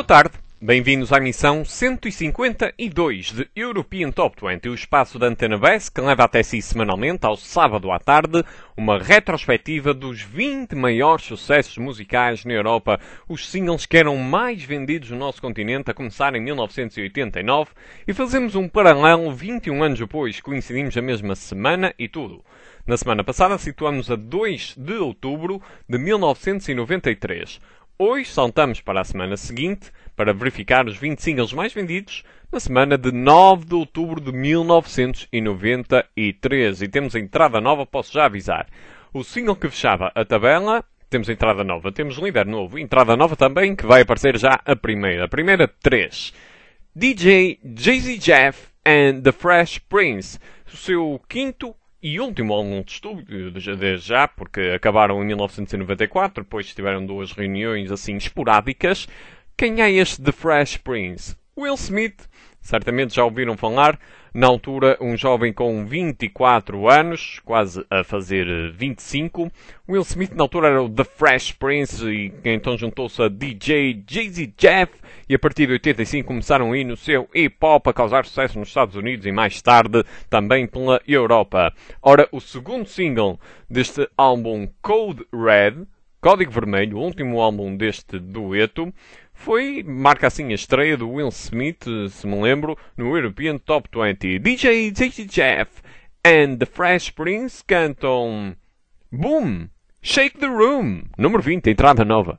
tarde, bem-vindos à emissão 152 de European Top 20, o espaço da Antena BES que leva até si semanalmente, ao sábado à tarde, uma retrospectiva dos 20 maiores sucessos musicais na Europa, os singles que eram mais vendidos no nosso continente, a começar em 1989, e fazemos um paralelo 21 anos depois, coincidimos a mesma semana e tudo. Na semana passada situamos a 2 de outubro de 1993. Hoje saltamos para a semana seguinte para verificar os 20 singles mais vendidos na semana de 9 de outubro de 1993. E temos a entrada nova, posso já avisar. O single que fechava a tabela, temos a entrada nova, temos líder novo. Entrada nova também, que vai aparecer já a primeira. A primeira 3. DJ Jay-Z Jeff and The Fresh Prince. O seu quinto e último álbum de estúdio, desde já, porque acabaram em 1994, depois tiveram duas reuniões assim esporádicas. Quem é este The Fresh Prince? Will Smith, certamente já ouviram falar, na altura um jovem com 24 anos, quase a fazer 25. Will Smith na altura era o The Fresh Prince e então juntou-se a DJ Jay-Z Jeff e a partir de 85 começaram a ir no seu hip-hop a causar sucesso nos Estados Unidos e mais tarde também pela Europa. Ora, o segundo single deste álbum Code Red, Código Vermelho, o último álbum deste dueto, marca assim a estreia do Will Smith, se me lembro, no European Top 20. DJ Jay-Z Jeff and The Fresh Prince cantam Boom! Shake the Room! Número 20, entrada nova.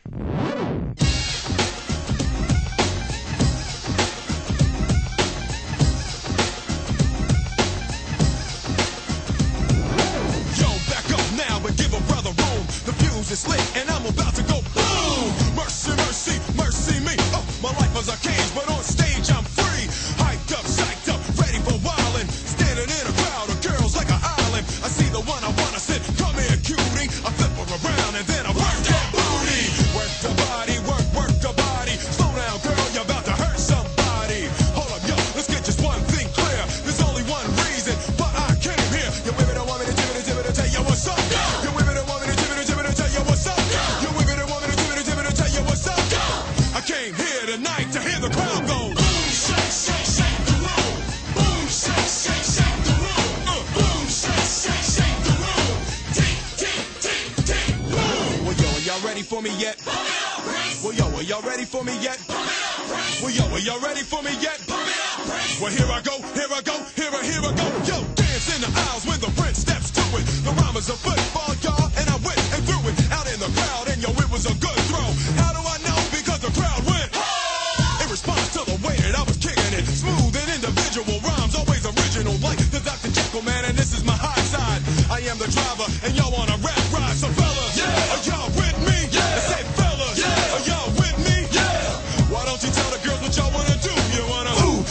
It's lit and I'm about to go boom. Mercy, mercy, mercy me. Oh, my life was a cage, but on stage I'm free. Hyped up, psyched up, ready for wildin'. Standing in a crowd of girls like an island. I see the one I wanna sit. Come here, cutie. I flip her around and then I work that booty. Work the body, work the body. Slow down, girl, you're about to hurt somebody. Hold up, yo, let's get just one thing clear. There's only one reason why I came here. You women don't want me to tell you what's up. You women don't want me to tell you what's up. You women don't want me to tell you what's up. I came here tonight to hear the crowd go. Boom, shake, shake, shake the room. Boom, shake, shake, shake the room. Boom, shake, shake, shake the room. Tick, tick, tick, tick, boom. Well, yo, are y'all ready for me yet? Well, yo, are y'all ready for me yet? Well, yo, are y'all ready for me yet? Well, here I go, here I go, here I go. Yo, dance in the aisles when the prince steps to it. The rhyme is a football, y'all, and I went and threw it out in the crowd, and yo, it was a good throw. How do I know? Because the crowd went in response to the way that I was kicking it. Smooth and individual rhymes, always original, like the Dr. Jekyll man, and this is my high side. I am the driver, and y'all on a rap ride. So fellas, yeah, are y'all with me? Yeah. I said fellas, yeah, are y'all with me? Yeah. Why don't you tell the girls what y'all wanna do? You wanna ooh,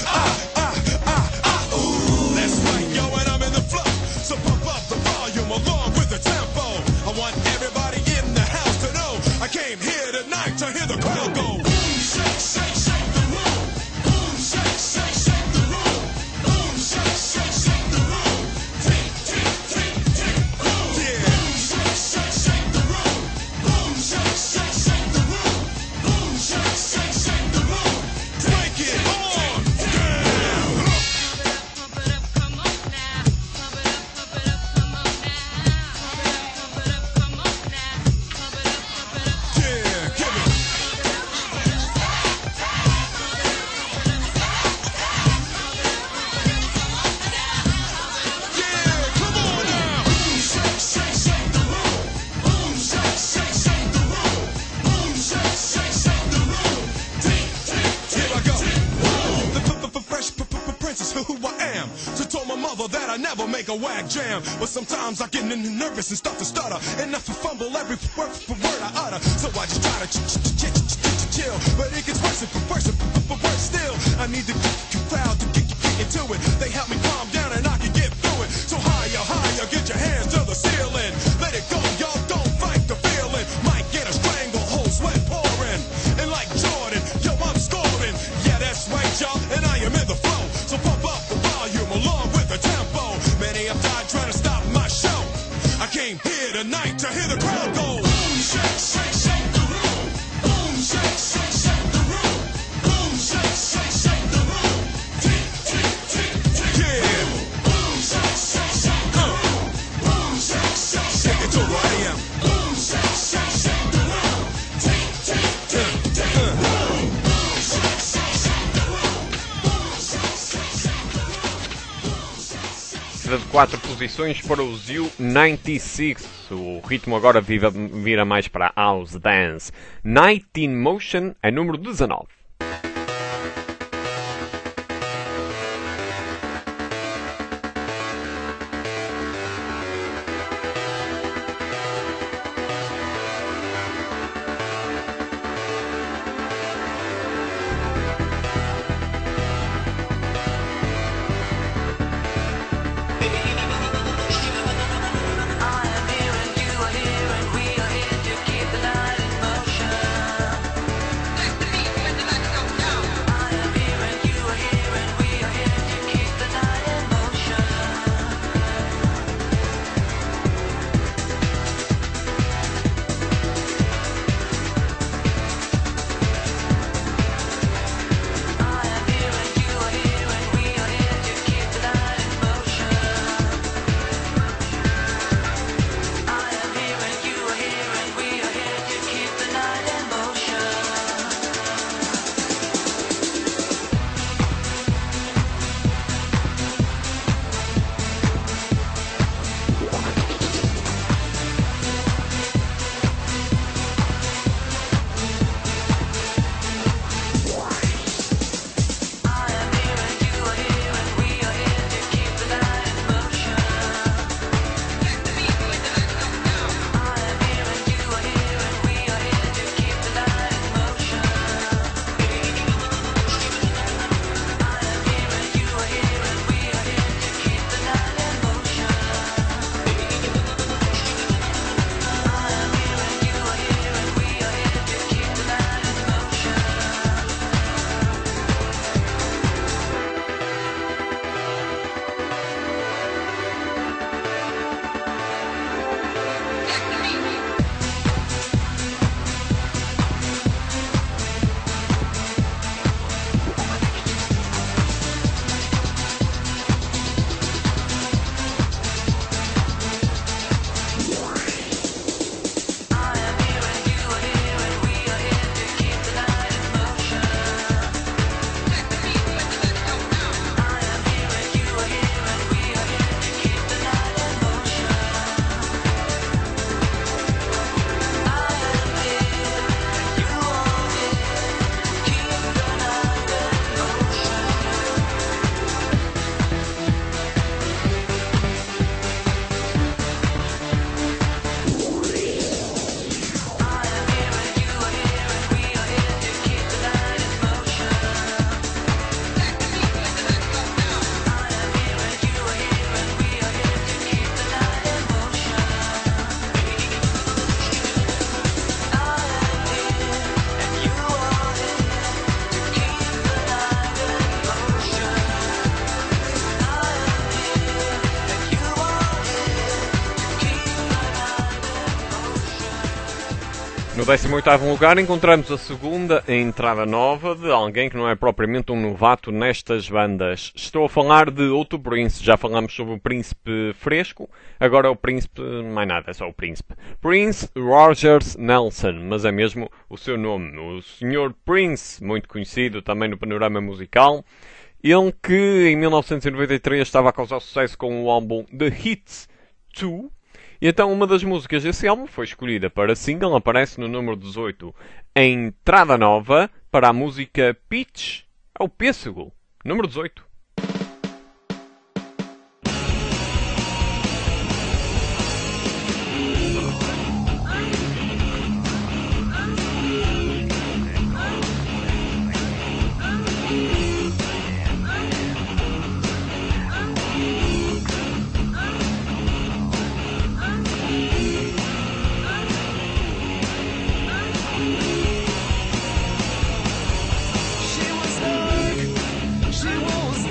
ooh. That's right, yo, and I'm in the flow. So pump up the volume along with the tempo. I want everybody in the house to know I came here tonight to hear the crowd go. Boom, shake, shake, shake the room. Boom, shake, shake, shake the room. Boom, shake, shake, shake the room. Tick, tick, tick, tick, boom. Yeah. Boom, shake, shake, shake the room. Boom, shake, shake, shake the room. Boom, shake, shake, shake the room. Break it on down. Pump it up, come on now. Pump it up, come on now. Pump it up, come on now. Pump it up, Yeah, give it. Yeah, come on now. Boom, shake, shake, shake the room. Boom, shake, shake, shake the room. Boom, shake, shake, shake the room. Tick, tick, tick. Here I go. The fresh princess, who I am. So told my mother that I never make a whack jam. But sometimes I get nervous and start to stutter. Enough to fumble every word I utter. So I just try to chill. But it gets worse and worse still. I need the crowd to get into it. They help me calm down and I can get through it. So higher, higher, get your hands to the ceiling. Let it go, y'all, don't fight the feeling. Might get a stranglehold, sweat pouring. And like Jordan, yo, I'm scoring. Yeah, that's right, y'all, and I am in the flow. So pump up the volume along with the tempo. Many have died trying to stop my show. I came here tonight to hear the crowd go. Boom, shake, shake, shake the room. Boom, shake, shake, shake the room. descida de 4 posições para os U96. O ritmo agora vira mais para House Dance. Night in Motion é número 19. No 18º lugar encontramos a segunda entrada nova de alguém que não é propriamente um novato nestas bandas. Estou a falar de outro Prince. Já falamos sobre o Príncipe Fresco, agora é o Príncipe, mais nada, é só o Príncipe. Prince Rogers Nelson, mas é mesmo o seu nome. O Sr. Prince, muito conhecido também no panorama musical. Ele que em 1993 estava a causar sucesso com o álbum The Hits 2. E então uma das músicas desse álbum foi escolhida para single, aparece no número 18. A entrada nova para a música Peach é o Pêssego, número 18. She was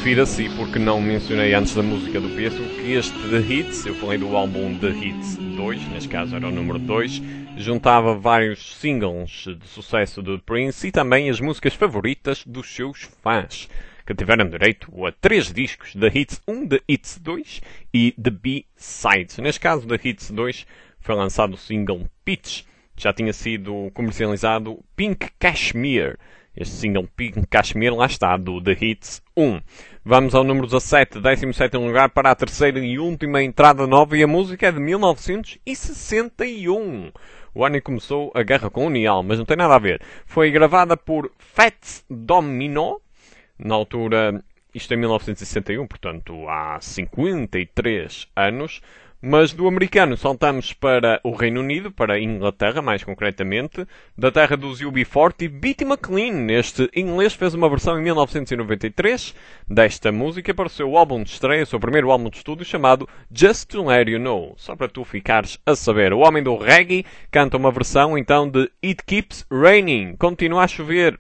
refira-se, porque não mencionei antes da música do Pedro, que este The Hits, eu falei do álbum The Hits 2, neste caso era o número 2, juntava vários singles de sucesso de Prince e também as músicas favoritas dos seus fãs, que tiveram direito a 3 discos, The Hits 1, The Hits 2 e The B-Sides. Neste caso, The Hits 2 foi lançado o single Peach, já tinha sido comercializado Pink Cashmere. Este single Pink Cashmere, lá está, do The Hits 1. Vamos ao número 17, 17º lugar para a terceira e última entrada nova, e a música é de 1961. O ano em que começou a guerra colonial, mas não tem nada a ver. Foi gravada por Fats Domino, na altura, isto em 1961, portanto há 53 anos. Mas do americano saltamos para o Reino Unido, para a Inglaterra mais concretamente, da terra dos UB40, Beattie McLean. Este inglês fez uma versão em 1993 desta música para o seu álbum de estreia, o seu primeiro álbum de estúdio, chamado Just to Let You Know. Só para tu ficares a saber. O homem do reggae canta uma versão então de It Keeps Raining. Continua a chover.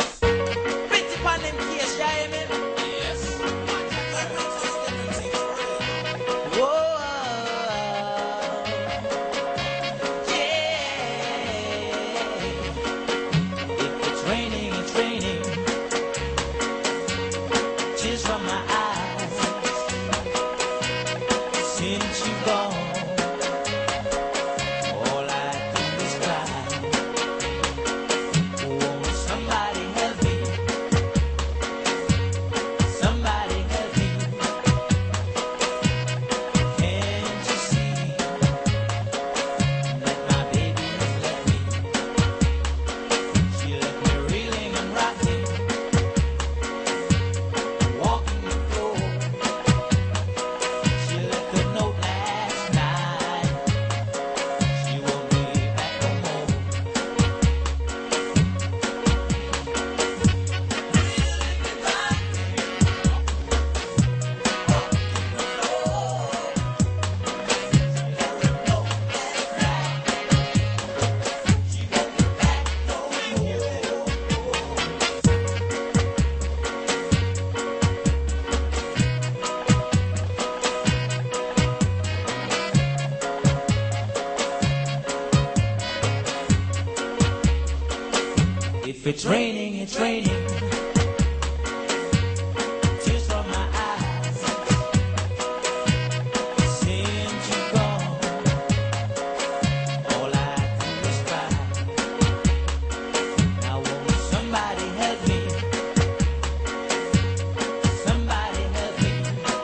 If it's raining, it's raining. Tears from my eyes. Since you're gone, all I do is cry. Now won't somebody help me? Somebody help me.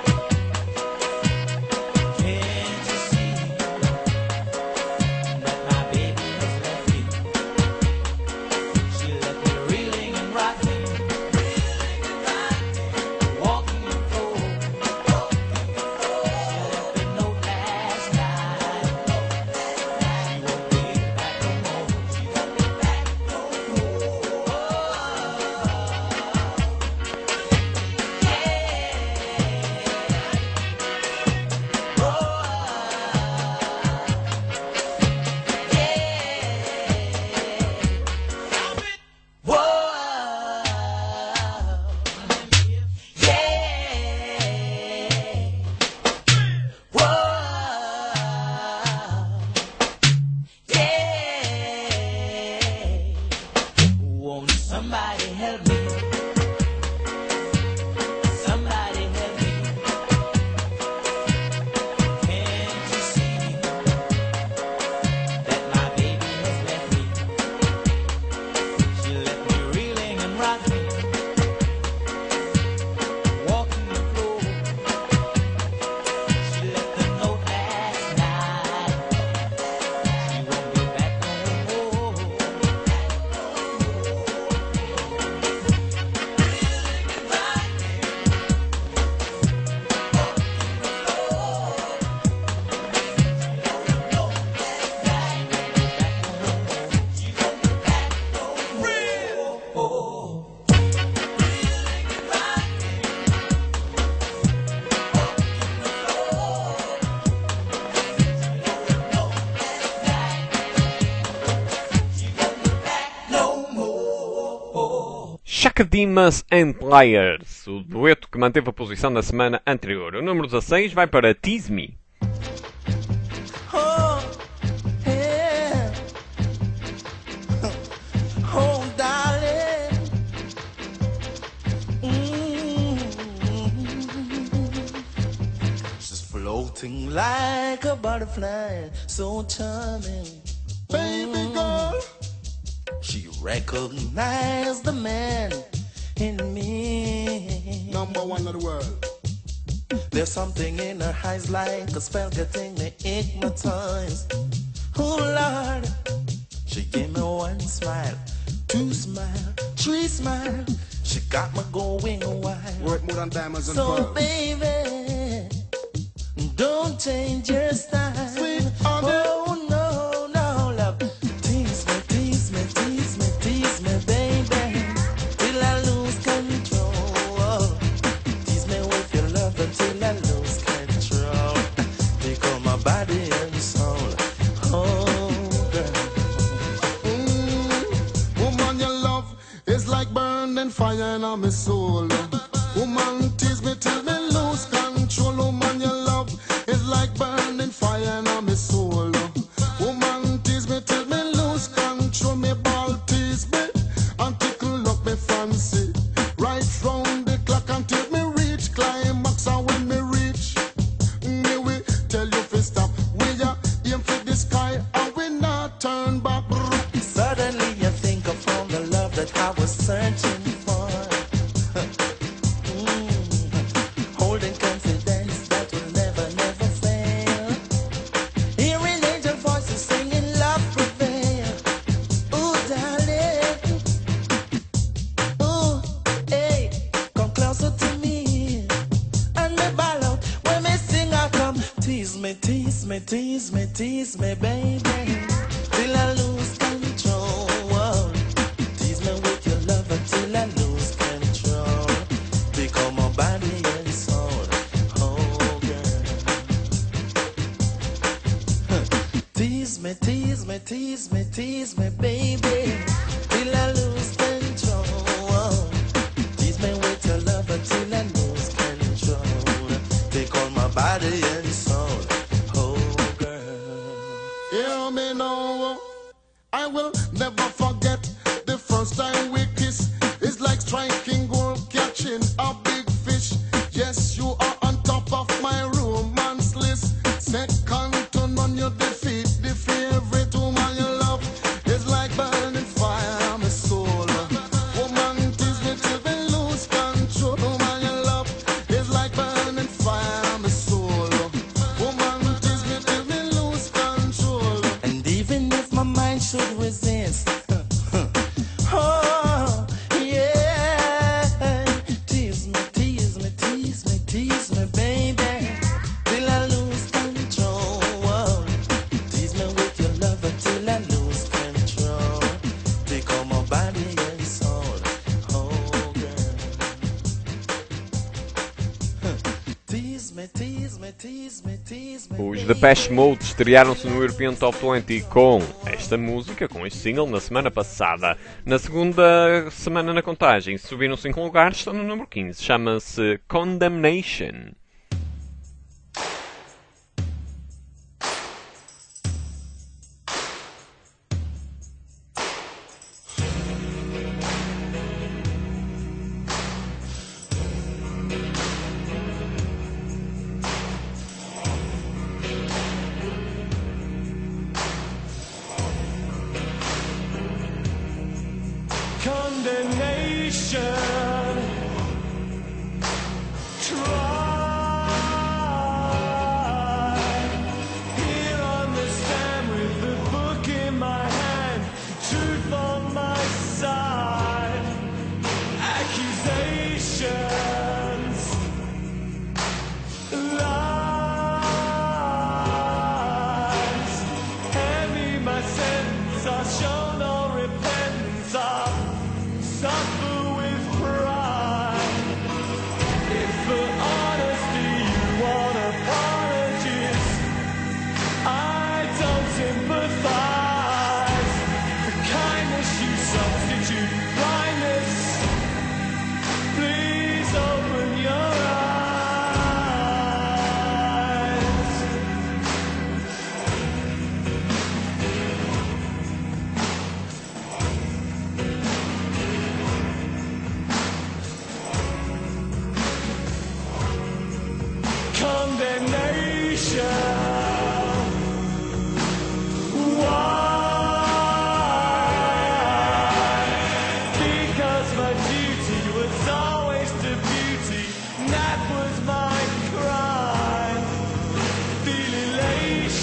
Can't you see that my baby has left me? She left me reeling and rocking. Chacadimas and Players, o dueto que manteve a posição na semana anterior. O número 16 vai para Tease Me. Oh, yeah. Oh, darling. She's floating like a butterfly, so charming. Baby girl. She recognized the man in me. Number one of the world. There's something in her eyes like a spell getting me hypnotized. Oh Lord, she gave me one smile, two smile, three smile. She got me going wild. Worth more than diamonds and So pearls. baby, don't change your style. Sweet honey. Oh no, no love. Tease me, tease me, tease me, tease me, baby, till I lose control. Tease me with your love until I lose control. Become my body and soul. Oh girl. Woman, your love is like burning fire in my soul. Woman, tease me till me lose control. Woman, your love is like burning fire in my soul. Woman, tease me till me lose control. Me ball tease me and tickle up me fancy. Right round the clock until me reach climax. And when me reach, me will tell you to stop. We are aim for the sky and we not turn back. Suddenly I think I found the love that I was searching for. Holding confidence that will never, never fail. Hearing angel voices singing love prevail. Ooh, darling. Ooh, hey, come closer to me. And me ball out when me sing I come. Tease me, tease me, tease me, tease me, baby, till I lose control. Tease me with your love until I lose control. Become my body and soul. Oh girl. Tease me, tease me, tease me, tease me, baby, till I lose control. Tease me with your love until I lose control. Take all my body and soul. Oh girl. Hear me now, I will never forget the first time we kiss. It's like striking gold, catching a big fish. Yes, you are on top of my romance list. Second to none, you defeat the favorite woman you love. It's like burning fire, my soul. Woman, tease me till we lose control. Woman you love, it's like burning fire, my soul. Woman, tease me till we lose control. And even if my mind should resist, oh yeah, tease me, tease me, tease me, tease me, baby, till I lose control. Tease me with your love until I lose control. Become my body and soul. Oh girl. Tease me, tease me, tease me, tease me. Os Depeche Mode estrearam-se no European Top 20 com esta música, com este single, na semana passada. Na segunda semana na contagem, subiram 5 lugares, estão no número 15. Chama-se Condemnation. Condemnation. Try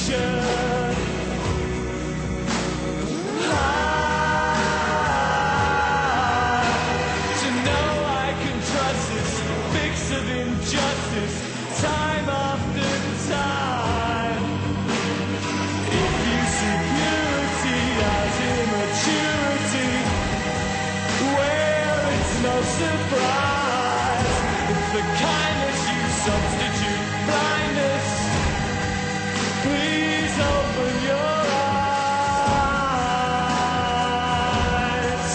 To know I can trust this mix of injustice, time after time. If you see purity as immaturity, well, it's no surprise. If the kindness you substitute blindness, please open your eyes.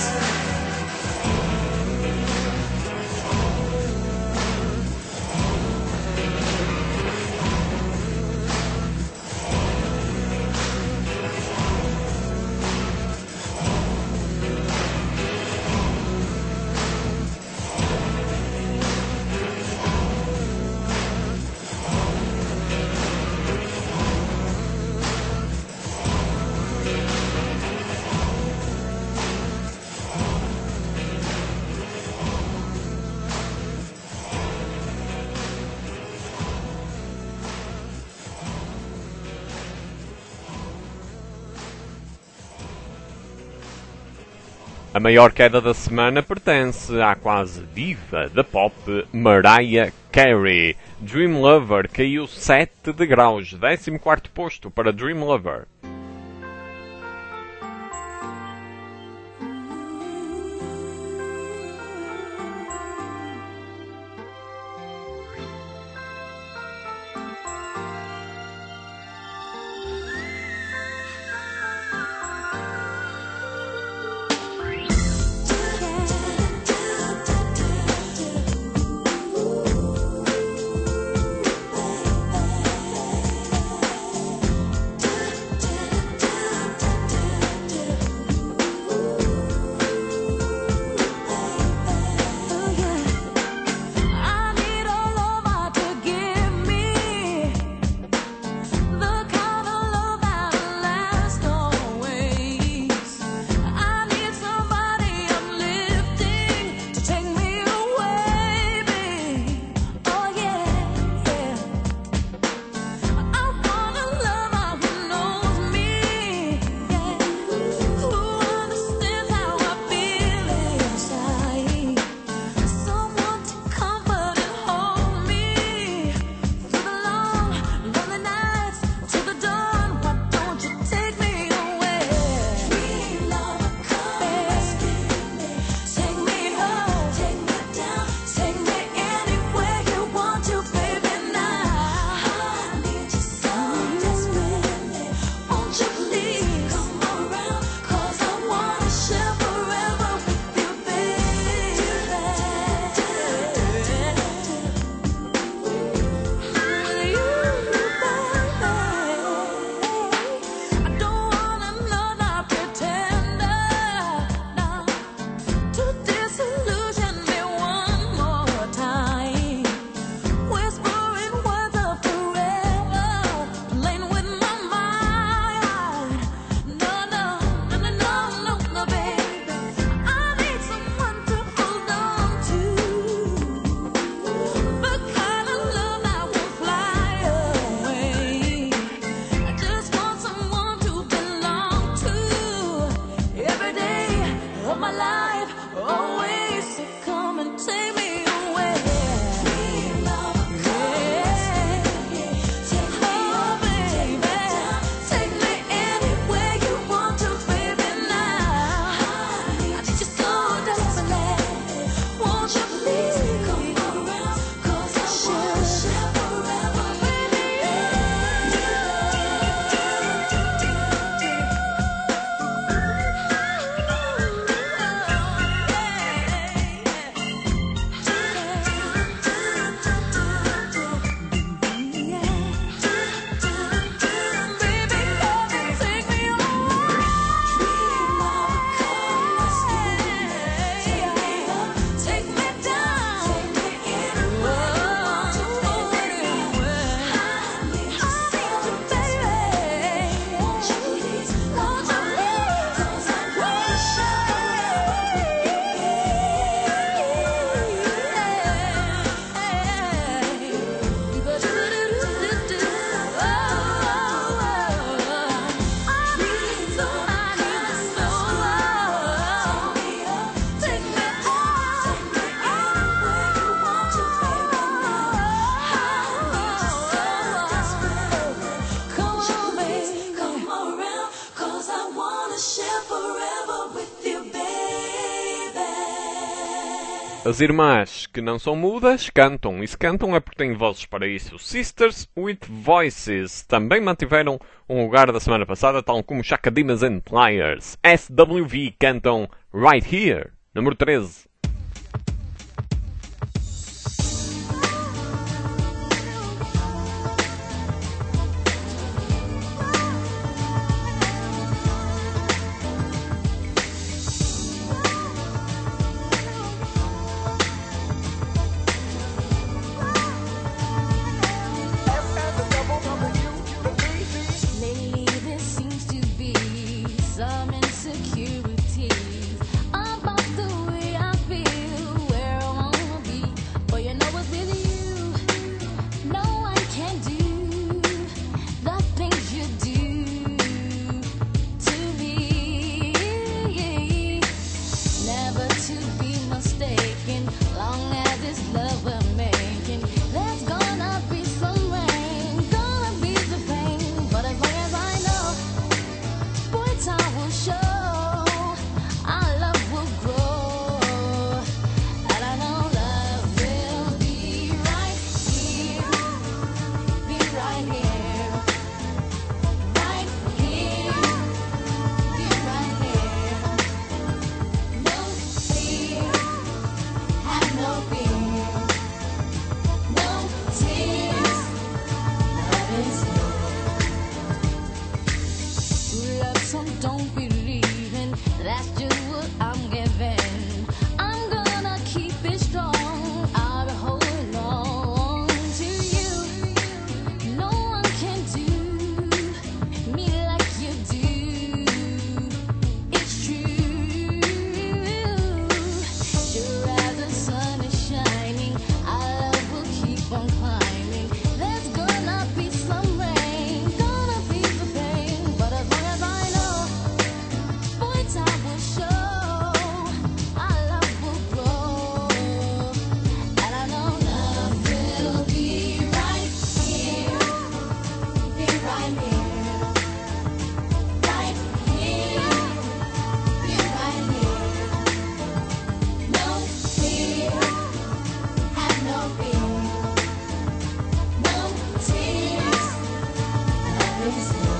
A maior queda da semana pertence à quase diva da pop Mariah Carey. Dream Lover caiu 7 degraus, 14º posto para Dream Lover. Thank As irmãs que não são mudas cantam, e se cantam é porque têm vozes para isso. Sisters with Voices também mantiveram um lugar da semana passada, tal como Chaka Demus and Pliers. SWV cantam Right Here, número 13. Lately there seems to be some insecurities about the way I feel, where I wanna be. But you know it's with you, no one can do the things you do to me. Never to be mistaken, long as this love we're making, there's gonna be some rain, gonna be the pain. But as long as I know, boy, time will show, our love will grow. And I know love will be right here, be right here, right here, be right here. No fear, have no fear, no tears, love is here. Love, some don't believe in, that's just what I'm giving. I'm gonna keep it strong, I'll be holding on to you. No one can do me like you do, it's true. Sure as the sun is shining, our love will keep on climbing. There's gonna be some rain, gonna be the pain. But as long as I know, boy, time will show, our love will grow. And I know love will be right here, be right here, right here, be right here. No fear, have no fear, no tears, love is here.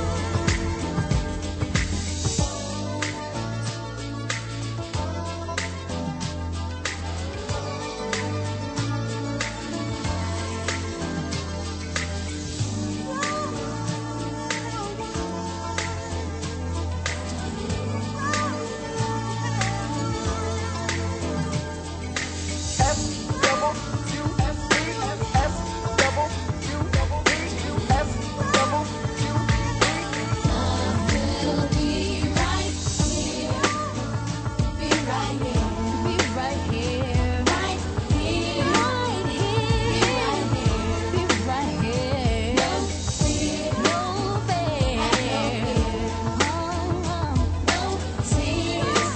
Will be right here, be right here, be right here, right here, right here, be right here. No fear, no fear, no tears.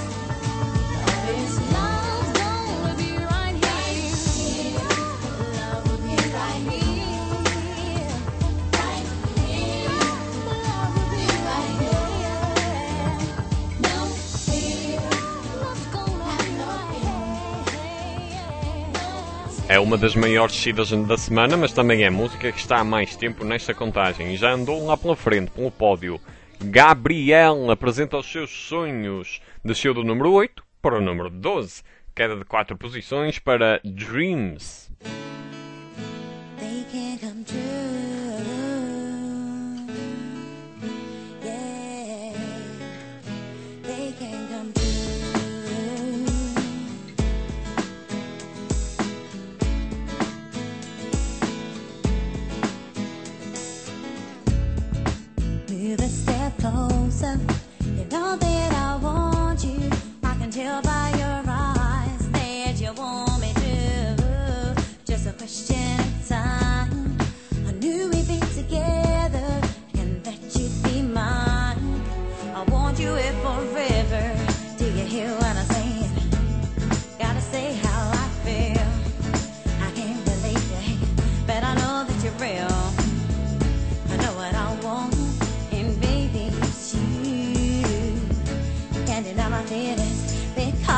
Love's gonna be right here. Love will be right here, right here. Love will be right here. No fear, love's gonna be right here. É uma das maiores descidas da semana, mas também é a música que está há mais tempo nesta contagem e já andou lá pela frente, pelo pódio. Gabriel apresenta os seus sonhos. Desceu do número 8 para o número 12. Queda de 4 posições para Dreams. They can come true. Yeah, they can come true. Move a step closer. You know that I want you. I can tell by your eyes that you want me to. Just a question of time. I knew we'd be together and that you'd be mine. I want you here forever. Do you hear what I'm saying? Gotta say how I feel. I can't believe it, but I know that you're real. I know what I want, and baby, it's you. Can't deny my feelings because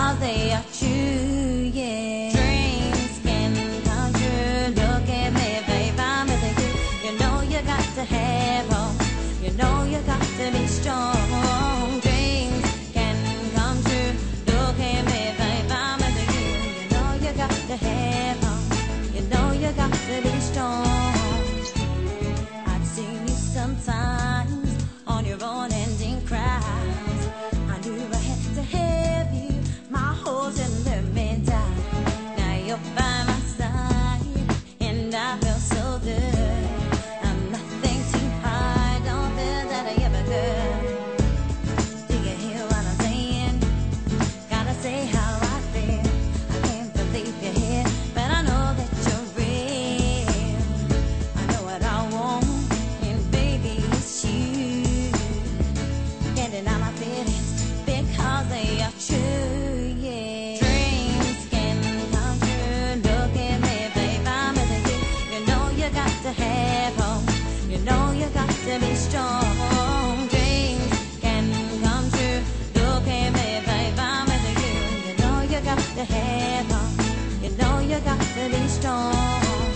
you got to be strong. Dreams can come true. Look at me, babe, I'm with you. You know you got to have 'em. You know you got to be strong. I've seen you sometimes on your own ending cries. I knew I had to have you. My horse and let me die. Now you're by my side, and I feel so good. I'm nothing too hard, don't feel that I ever could. Do you hear what I'm saying? Gotta say how I feel. I can't believe you're here, but I know that you're real. I know what I want, and baby, it's you. Can't deny my feelings because they are true, yeah. Dreams can come true. Look at me, babe, I'm with you. You know you got to have hope. You know you got to be strong. Dreams can come true. Look at me, babe, I'm with you. You know you got to have hope. You know you got to be strong.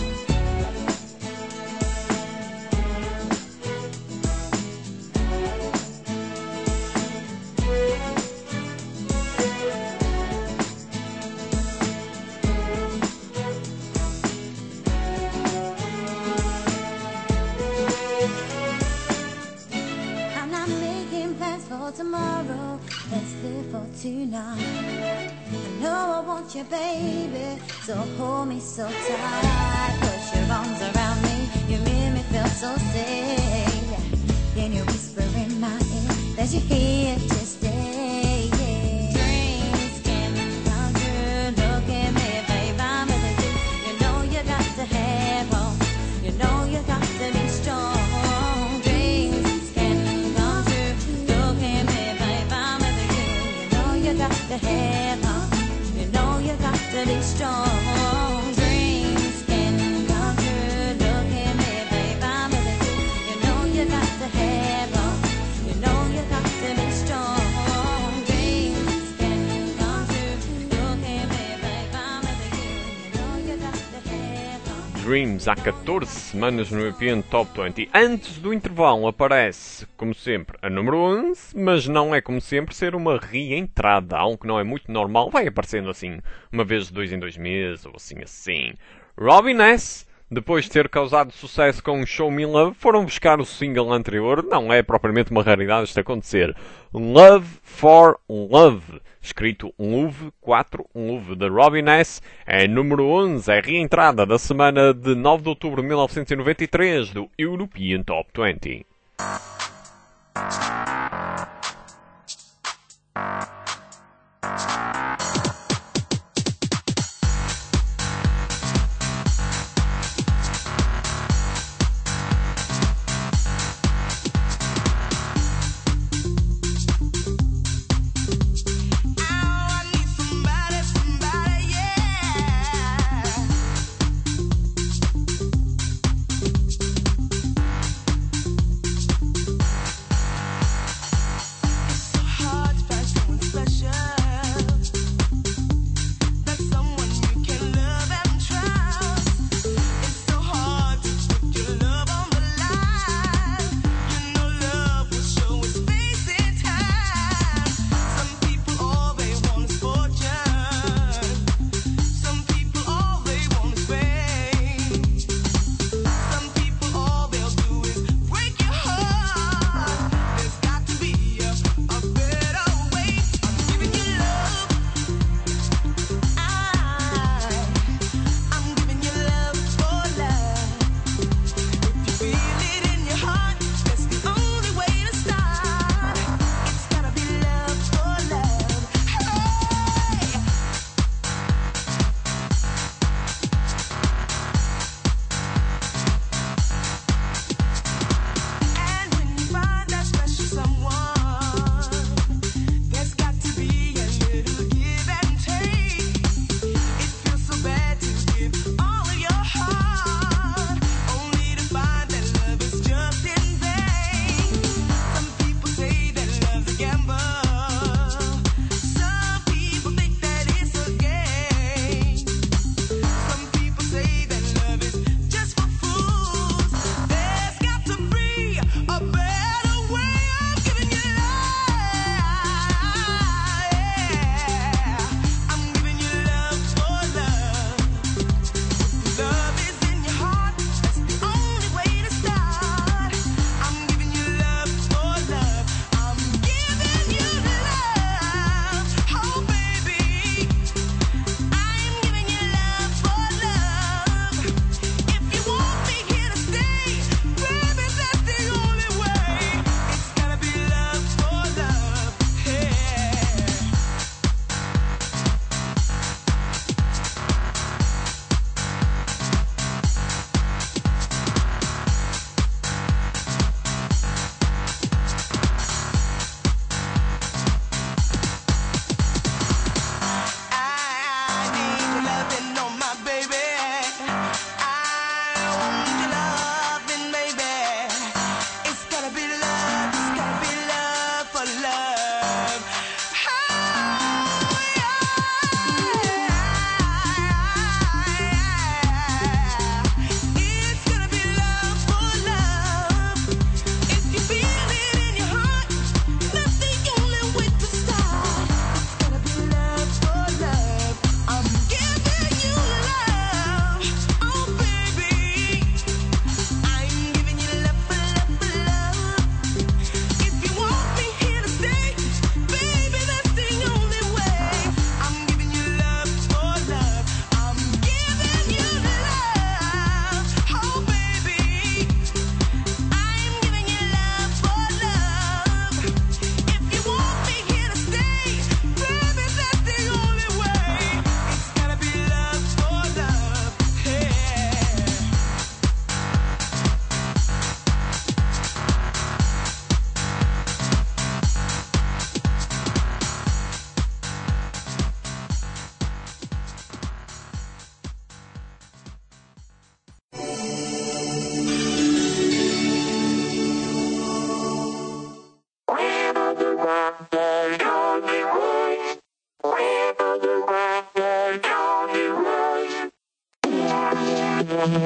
I'm not making plans for tomorrow. Let's live for tonight. I know I want you, baby. So hold me so tight. Put your arms around me. You make me feel so safe. Then you whisper in my ear that you're here to stay. Yeah. Dreams can come true. Look at me, babe, I'm with you. You know you got to have hope. You know you got to be strong. Dreams can come true. Look at me, babe, I'm with you. You know you got to have hope. You know you got to be strong. Dreams can come true. Look at me, babe, I'm with you. You know you got to have hope. You know you got to be strong. Dreams can come true. Look at me, babe, I'm with you. You know you got to have hope. Dreams há 14 semanas no European Top 20. Antes do intervalo aparece, como sempre, a número 11, mas não é como sempre ser uma reentrada, algo que não é muito normal, vai aparecendo assim, uma vez de 2 em 2 meses, ou assim. Robin S., depois de ter causado sucesso com Show Me Love, foram buscar o single anterior, não é propriamente uma raridade isto acontecer. Love for Love, escrito Love 4 Love, da Robin S., é número 11, é reentrada da semana de 9 de outubro de 1993 do European Top 20. I need somebody, yeah.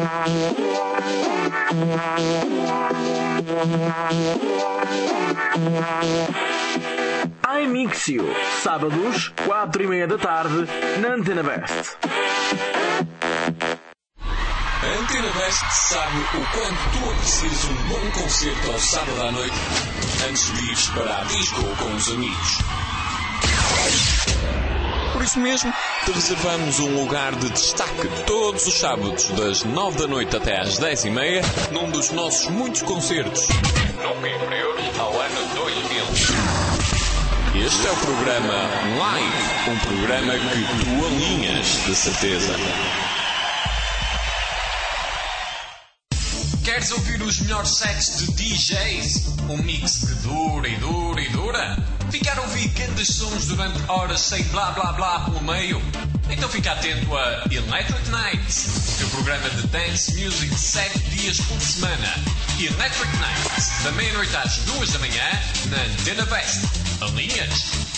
iMixio, sábados, 4:30 da tarde, na Antena Best. A Antena Best sabe o quanto tu aprecias um bom concerto ao sábado à noite antes de ires para a disco com os amigos. Por isso mesmo, te reservamos um lugar de destaque todos os sábados, das 9 da noite até às 10:30, num dos nossos muitos concertos, nunca inferiores ao ano 2000. Este é o programa Live, um programa que tu alinhas, de certeza. Queres ouvir os melhores sets de DJs? Um mix que dura e dura e dura? Ficar a ouvir grandes sons durante horas sem blá blá blá pelo meio? Então fica atento a Electric Nights, o teu programa de dance music 7 dias por semana. Electric Nights, da meia-noite às 2 da manhã, na Antena Best. Alinhas?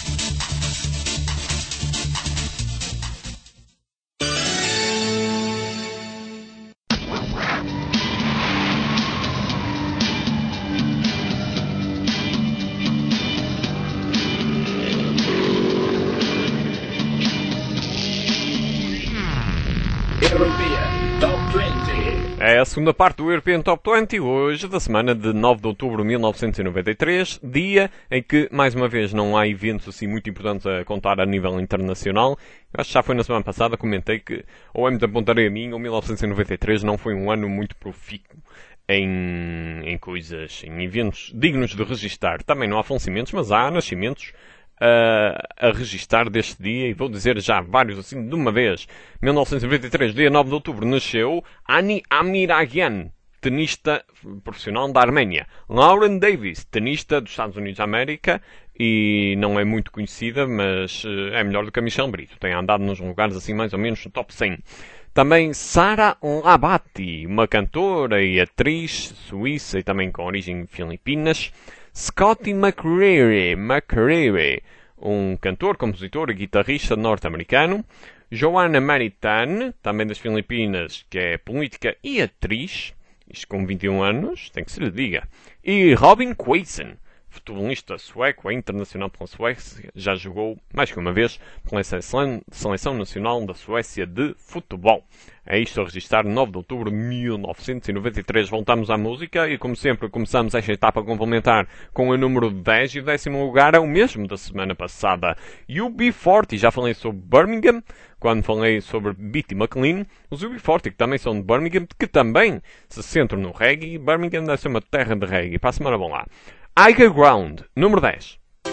É a segunda parte do European Top 20, hoje da semana de 9 de outubro de 1993, dia em que, mais uma vez, não há eventos assim muito importantes a contar a nível internacional. Eu acho que já foi na semana passada, comentei que ou é muito apontarei a mim, ou 1993 não foi um ano muito profícuo em coisas, em eventos dignos de registar. Também não há falecimentos, mas há nascimentos a registar deste dia, e vou dizer já vários assim de uma vez. 1993, dia 9 de outubro, nasceu Ani Amiragyan, tenista profissional da Arménia. Lauren Davis, tenista dos Estados Unidos da América, e não é muito conhecida, mas é melhor do que a Michelle Brito. Tem andado nos lugares assim mais ou menos no top 100. Também Sara Labati, uma cantora e atriz suíça e também com origem filipinas. Scotty McCreery, um cantor, compositor e guitarrista norte-americano. Joanna Maritain, também das Filipinas, que é política e atriz, isto com 21 anos, tem que se lhe diga. E Robin Quaison, futebolista sueco, é internacional pela Suécia, já jogou mais que uma vez pela Seleção Nacional da Suécia de Futebol. É isto a registrar 9 de outubro de 1993. Voltamos à música e, como sempre, começamos esta etapa complementar com o número 10 e o 10º lugar é o mesmo da semana passada. UB40, já falei sobre Birmingham, quando falei sobre Beattie McLean. Os UB40, que também são de Birmingham, que também se centram no reggae, e Birmingham deve ser uma terra de reggae. Para a semana vão lá. Higher Ground, número 10.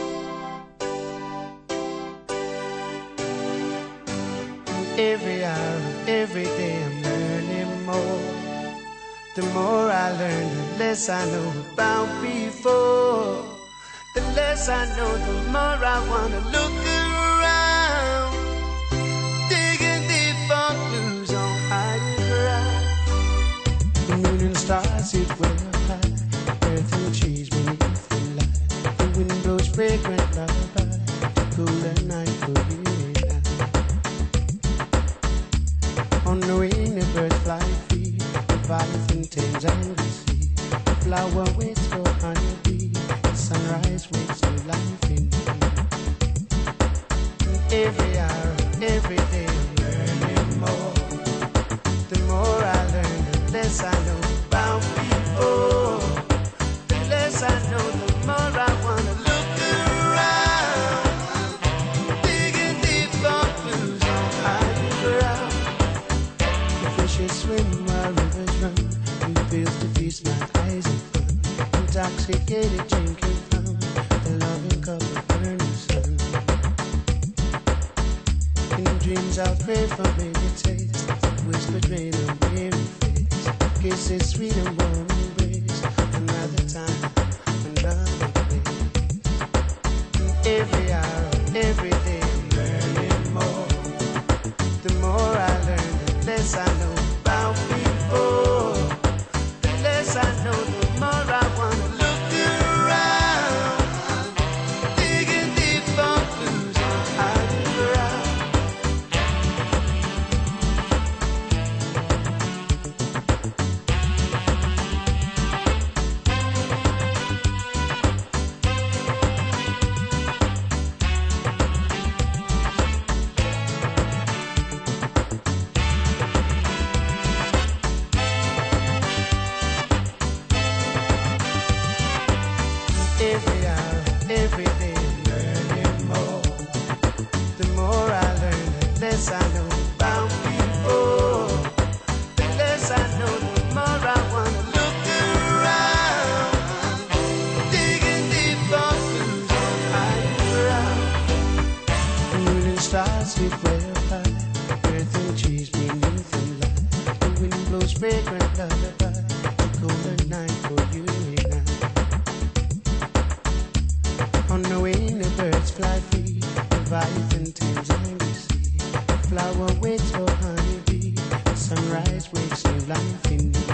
Every hour, every day I'm learning more. The more I learn, the less I know about before. The less I know, the more I wanna look around. Digging deep for clues on higher ground. The moon and stars sit well high, earth and trees beneath the light. The wind blows fragrant lullaby, cool at night for you. On the wing, the birds fly free, the violet contains and we see. The flower waits for honeybee, the sunrise wakes new life in me. Every hour, every day, I'm learning more. The more I learn, the less I know about people. The less I know, the more I wanna look around. Digging deep for clues on higher ground. Fishes swim while rivers run, and fields to feast my eyes in fun. Intoxicated drinking from the loving cup of burning sun. In dreams I'll pray for baby taste, whispered rain on weary face, kisses sweet and warm embrace. Another time, another place. Every hour, every day, I'm learning more. The more I learn, the less I know about people. The less I know, the more I wanna look around. Digging deep for clues on higher ground. Every hour, every day, learning more. The more I learn, the less I know about people. The less I know, the more I wanna look around. Digging deep for clues on higher ground. The moon and stars sit way up high. Earth and trees beneath the light. The wind blows fragrant lullaby. The colder night for you and I. On the wing, the birds fly free. The Leviathan tames angry sea. The flower waits for honeybee. The sunrise wakes new life in me.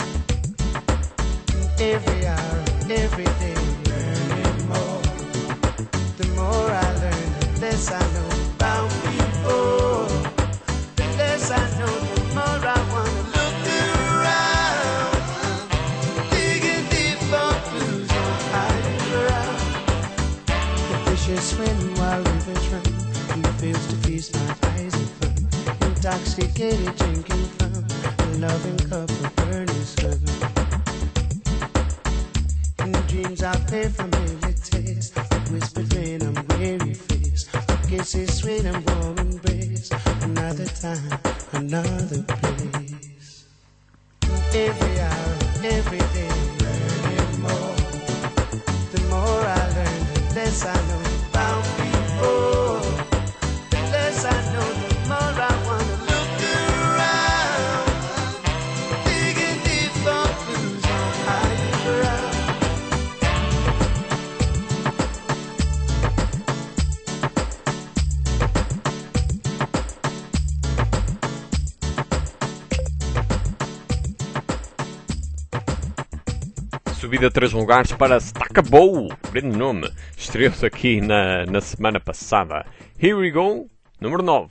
Every hour, every day, learning more. The more I learn, the less I know about people. The less I know, the more I wanna look around. Digging deep for clues on higher ground. The fishes swim while rivers run. Who fails to feast my eyes and fun? Intoxicated drinking from a loving cup of burning sun. In dreams I play familiar taste. Whispered rain on weary face. Kisses sweet and warm embrace. Another time, another place. Every hour, every day, learning more. The more I learn, the less I know about people. The less I know, the more I wanna look around. Digging deep for clues on higher ground. Subida 3 lugares para Stackable, grande nome, estreou-se aqui na semana passada. Here we go, número 9.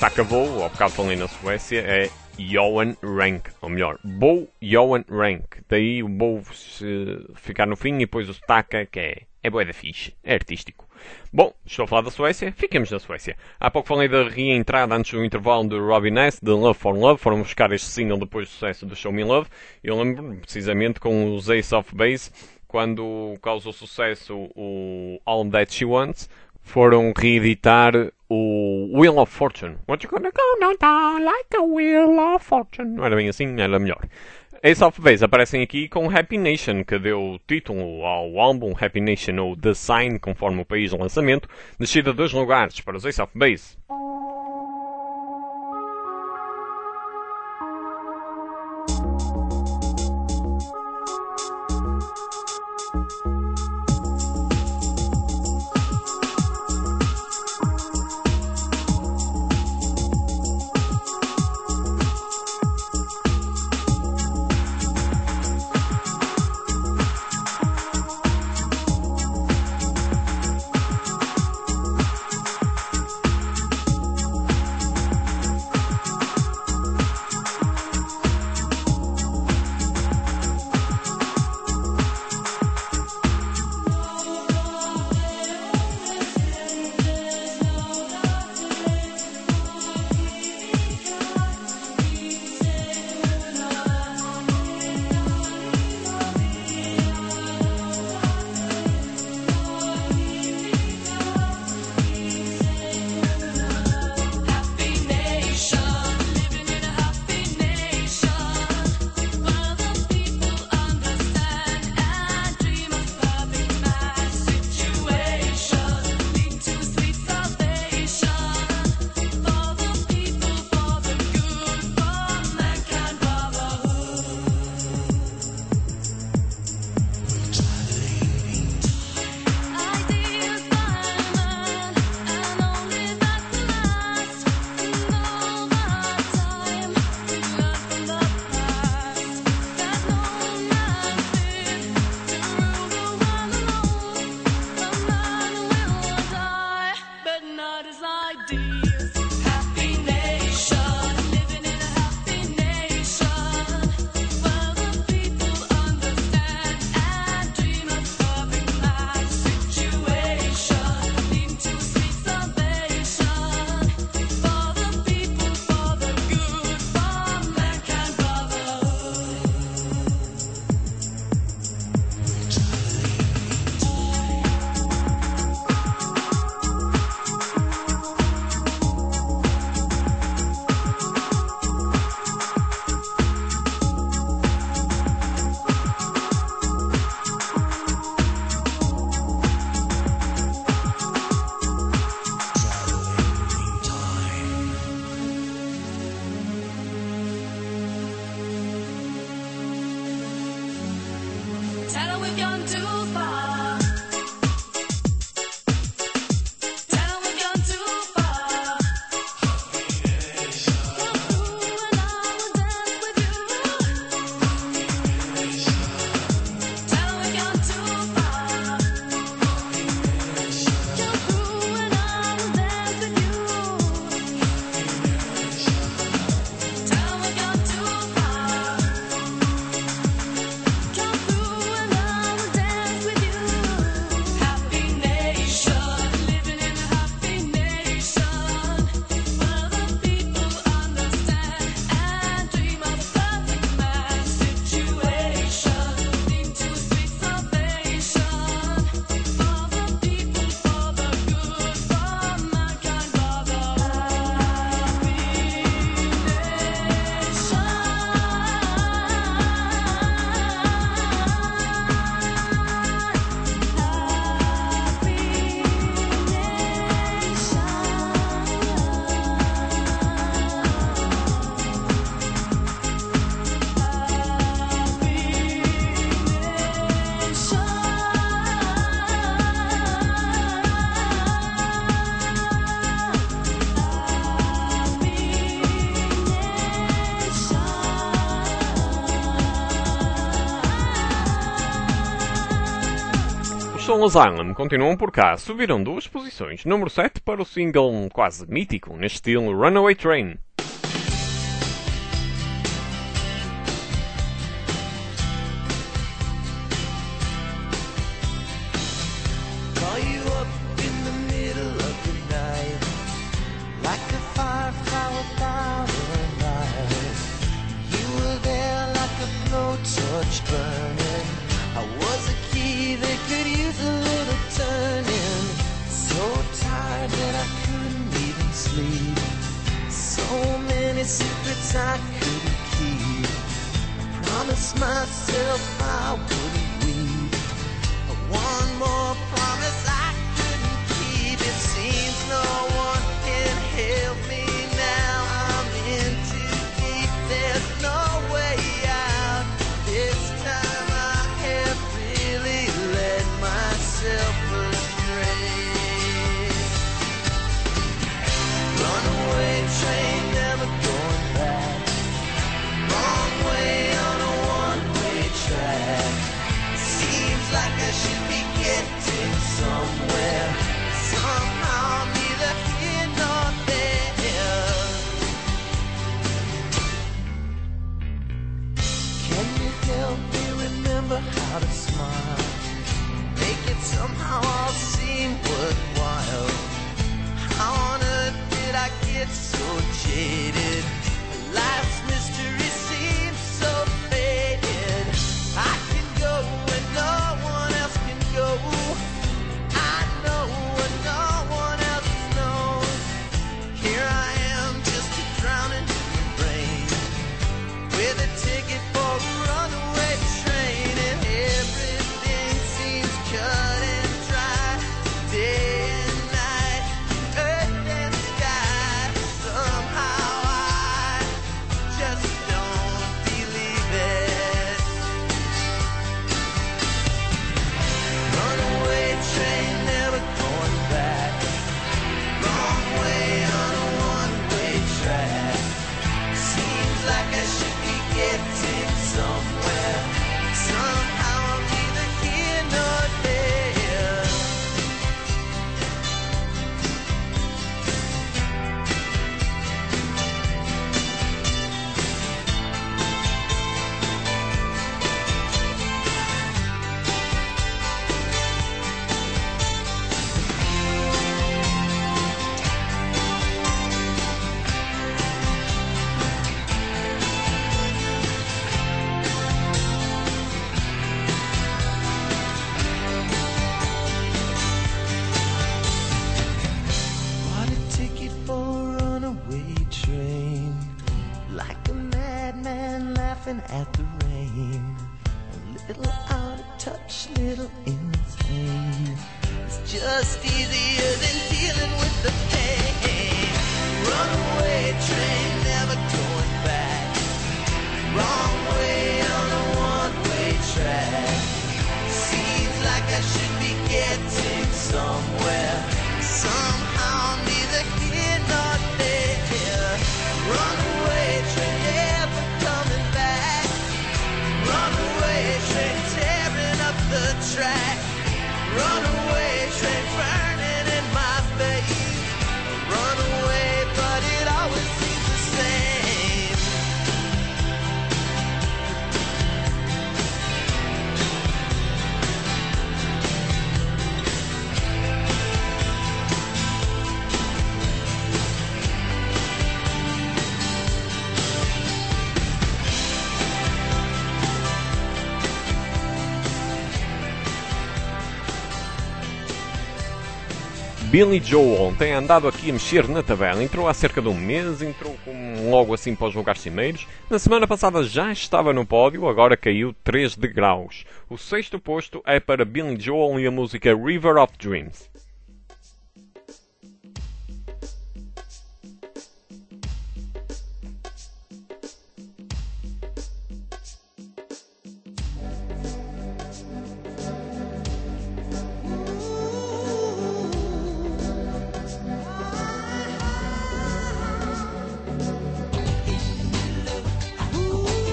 destaca voo, ao bocado falei na Suécia, é Johan Renck, ou melhor, Bo Johan Renck. Daí o Bo ficar no fim e depois o destaca, que é bué da fixe, é artístico. Bom, estou a falar da Suécia, fiquemos na Suécia. Há pouco falei da reentrada antes do intervalo de Robin S, de Love for Love. Foram buscar este single depois do sucesso do Show Me Love. Eu lembro precisamente com os Ace of Base, quando causou sucesso o All That She Wants, foram reeditar o Wheel of Fortune. What you gonna go downtown like a Wheel of Fortune? Não era bem assim, era melhor. Ace of Base aparecem aqui com Happy Nation, que deu título ao álbum Happy Nation, ou The Sign, conforme o país de lançamento, descida 2 lugares para os Ace of Base. Tell her we've gone too far. Tell her we've gone too far. Come through and I will dance with you. Tell her we've gone too far. Come through and I will dance with you. Tell her we've gone too far. Come through and I will dance with you. Souls Island continuam por cá, subiram 2 posições, número 7 para o single quase mítico, neste estilo Runaway Train. Call you up in the middle of the night, like a firefly without a light. You were there like a blowtorch burning. I was a key that could use a little turning. So tired that I couldn't even sleep. So many secrets I couldn't keep. I promised myself I wouldn't weep. But one more promise I couldn't keep. It seems no one can help me now. I'm in too deep. There's no way out. This time I have really led myself astray. Runaway train, never going back. Wrong way on a one-way track. Seems like I should be getting somewhere. Somehow I'm neither here nor there. Can you help me remember how to smile? Make it somehow all seem worthwhile. How on earth did I get so jaded? Life's mystery seems so faded. I can go where no one else can go. I know what no one else knows. Here I am, just a drowning human brain, with a ticket for a runaway train, and everything seems cut and dry. Day and night, earth and sky. Somehow I just don't believe it. Runaway train, never going back. Wrong way on a one-way track. Seems like I should be getting somewhere. Somehow I'm neither here nor there. Bought a ticket for a runaway train, like a madman laughing at the rain. A little out of touch, little insane. It's just easier than dealing with the pain. Runaway train, never going back. Wrong way on a one-way track. Seems like I should be getting somewhere. Somehow I'm neither here nor there. Runaway train, never coming back. Runaway train, tearing up the track. Runaway train, burning in my face. Runaway, but it always seems the same. Billy Joel tem andado aqui a mexer na tabela. Entrou há cerca de um mês, entrou logo assim para os lugares cimeiros. Na semana passada já estava no pódio, agora caiu 3 degraus. O 6º posto é para Billy Joel e a música River of Dreams.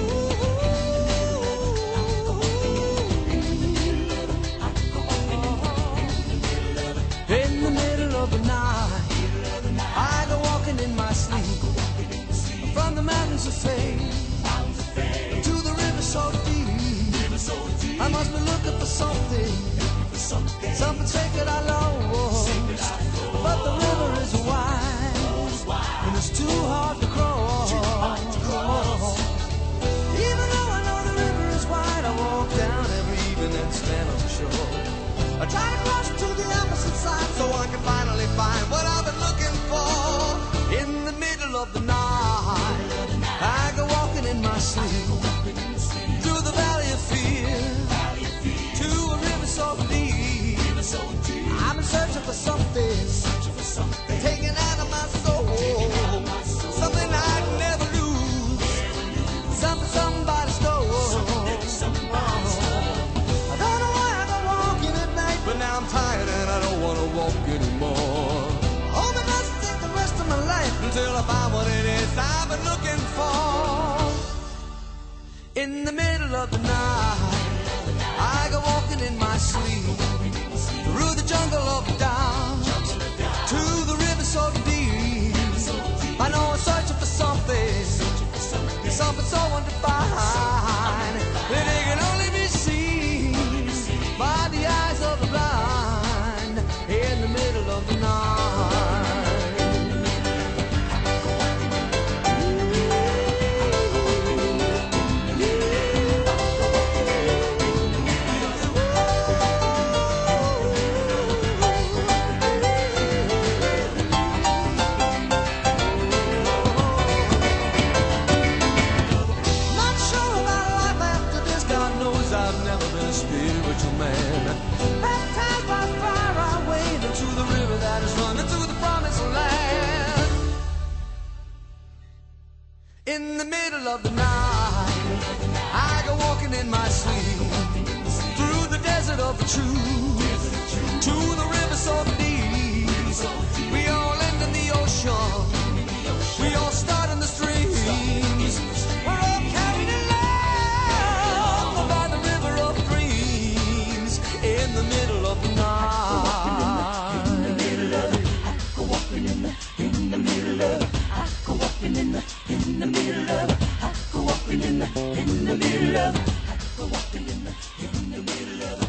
Ooh. of the night, I go walking in my sleep through the valley of fear to a river so deep. I've been searching for something taken out of my soul, something I'd never lose, something somebody stole. I don't know why I go walking at night, but now I'm tired and I don't want to walk anymore. Hope it must take the rest of my life until I find what it is I've been looking for. In the middle of the night, I go walking in my sleep through the jungle of doubt to the river so deep. I know I'm searching for something, something so undefined that it can only be seen by the eyes of the blind. In the middle of the night. Not sure about life after this. God knows I've never been a spiritual man. Baptized by fire, I wade into the river that is running to the promised land. In the middle of the night, I go walking in my sleep through the desert of the truth to the river so deep. We all end in the ocean. We all start in the streams. We're all carried along by the river of dreams. In the middle of the night. In the middle of it, I go walking in the middle of it. I go walking in the middle of it. I go walking in the middle of it. I go walking in the middle of it.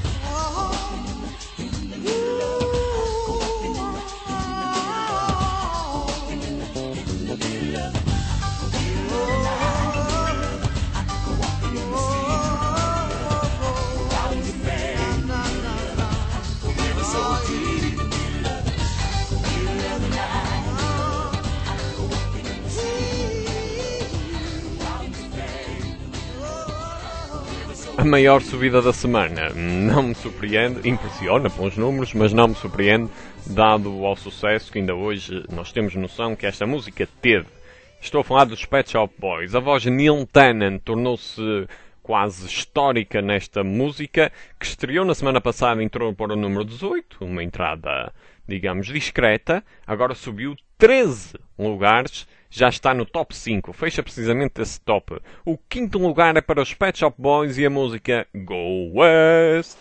A maior subida da semana não me surpreende, impressiona pelos números, mas não me surpreende, dado ao sucesso que ainda hoje nós temos noção que esta música teve. Estou a falar dos Pet Shop Boys. A voz de Neil Tennant tornou-se quase histórica nesta música, que estreou na semana passada e entrou para o número 18, uma entrada, digamos, discreta. Agora subiu 13 lugares, já está no top 5, fecha precisamente esse top. O quinto lugar é para os Pet Shop Boys e a música Go West.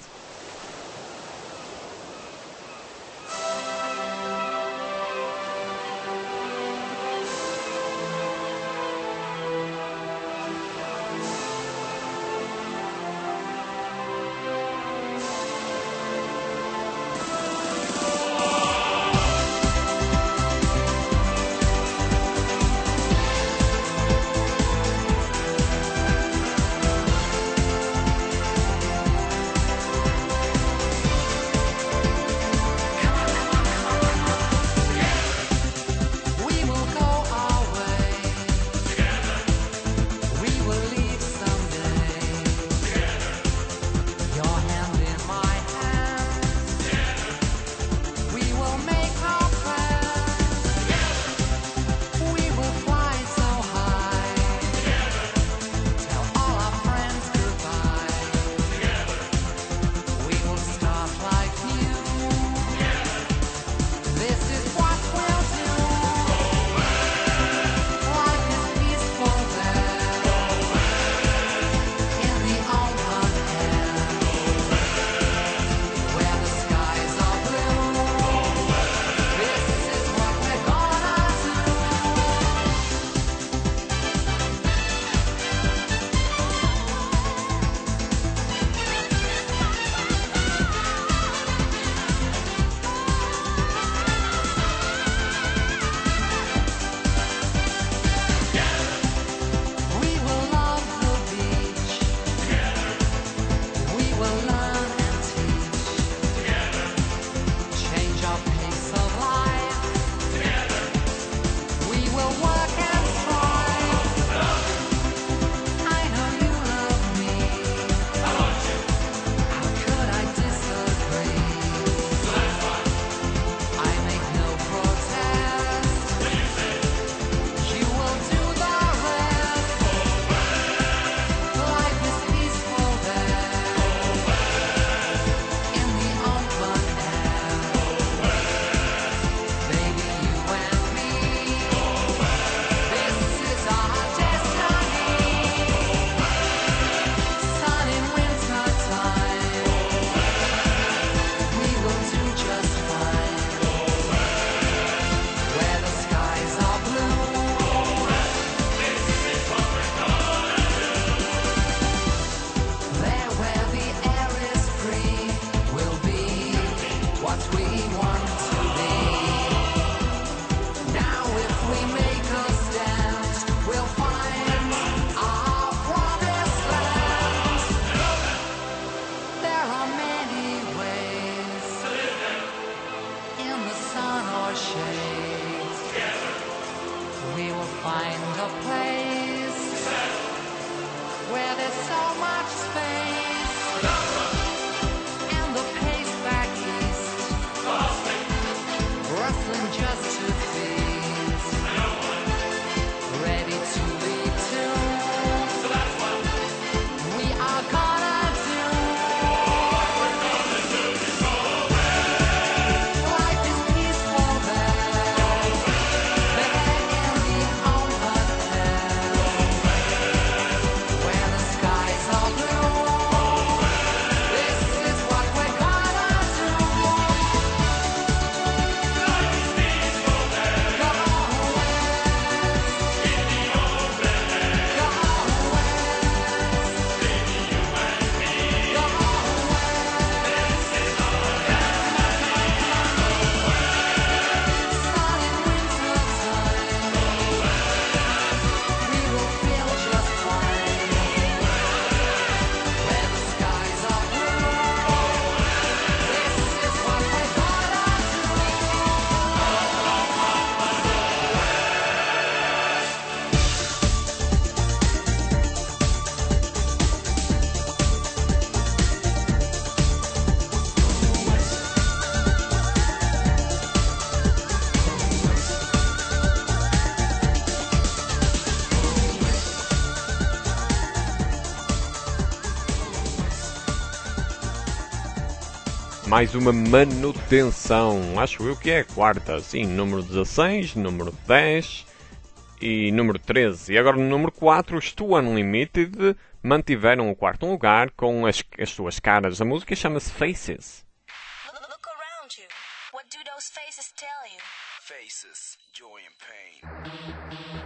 Mais uma manutenção. Acho eu que é a quarta. Sim, número 16, número 10 e número 13. E agora no número 4, os Two Unlimited mantiveram o quarto lugar com as suas caras. A música chama-se Faces. Look around you. What do those faces tell you? Faces, joy and pain.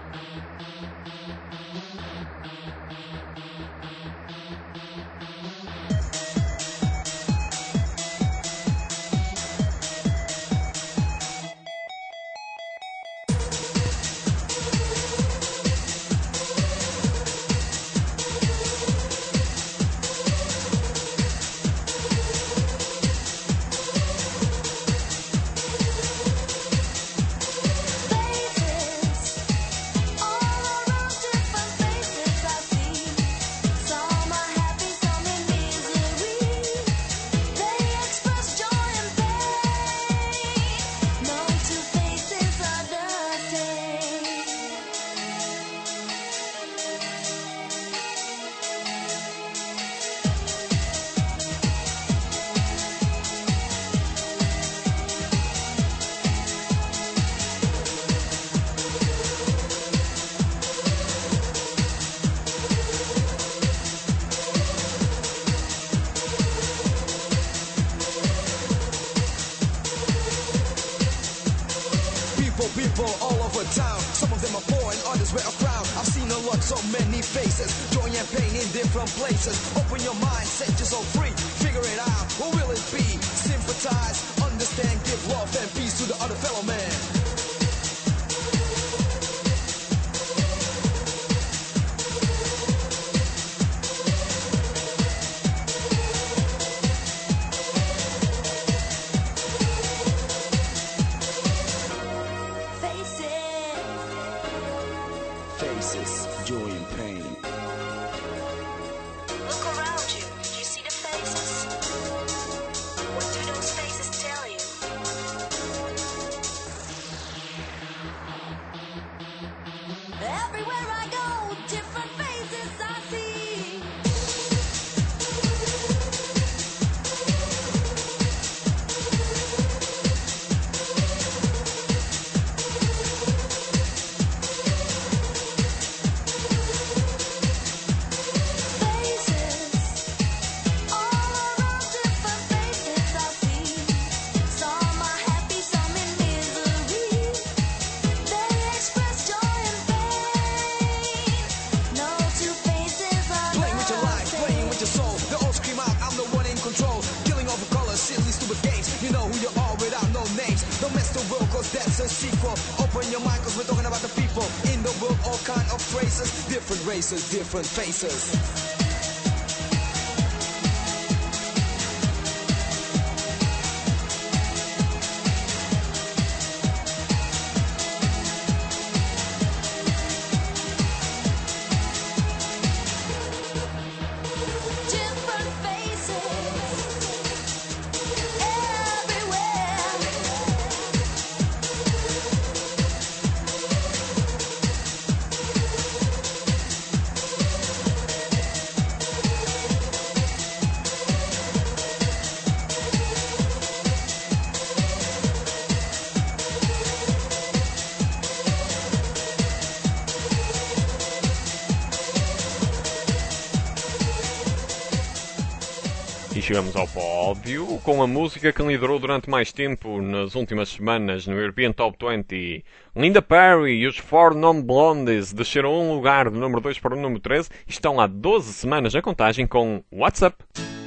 People all over town. Some of them are poor and others wear a crown. I've seen a lot, so many faces. Joy and pain in different places. Open your mind, set yourself free. Figure it out, what will it be? Sympathize, understand, give love and peace to the other fellow man. Faces, joy and pain. Look around you. Do you see the faces? What do those faces tell you? Everywhere I go, different faces I see. That's a sequel. Open your mind, cause we're talking about the people in the world, all kind of races, different races, different faces. Different faces everywhere. E chegamos ao pódio com a música que liderou durante mais tempo nas últimas semanas no European Top 20. Linda Perry e os Four Non Blondes desceram um lugar do número 2 para o número 13 e estão há 12 semanas na contagem com What's Up?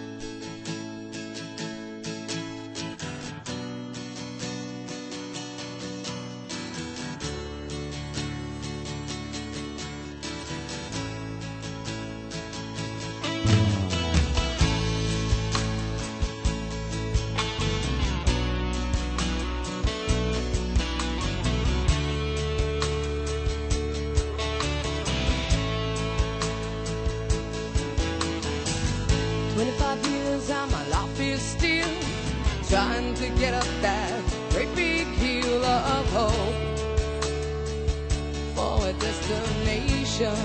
trying to get up that great big hill of hope for a destination.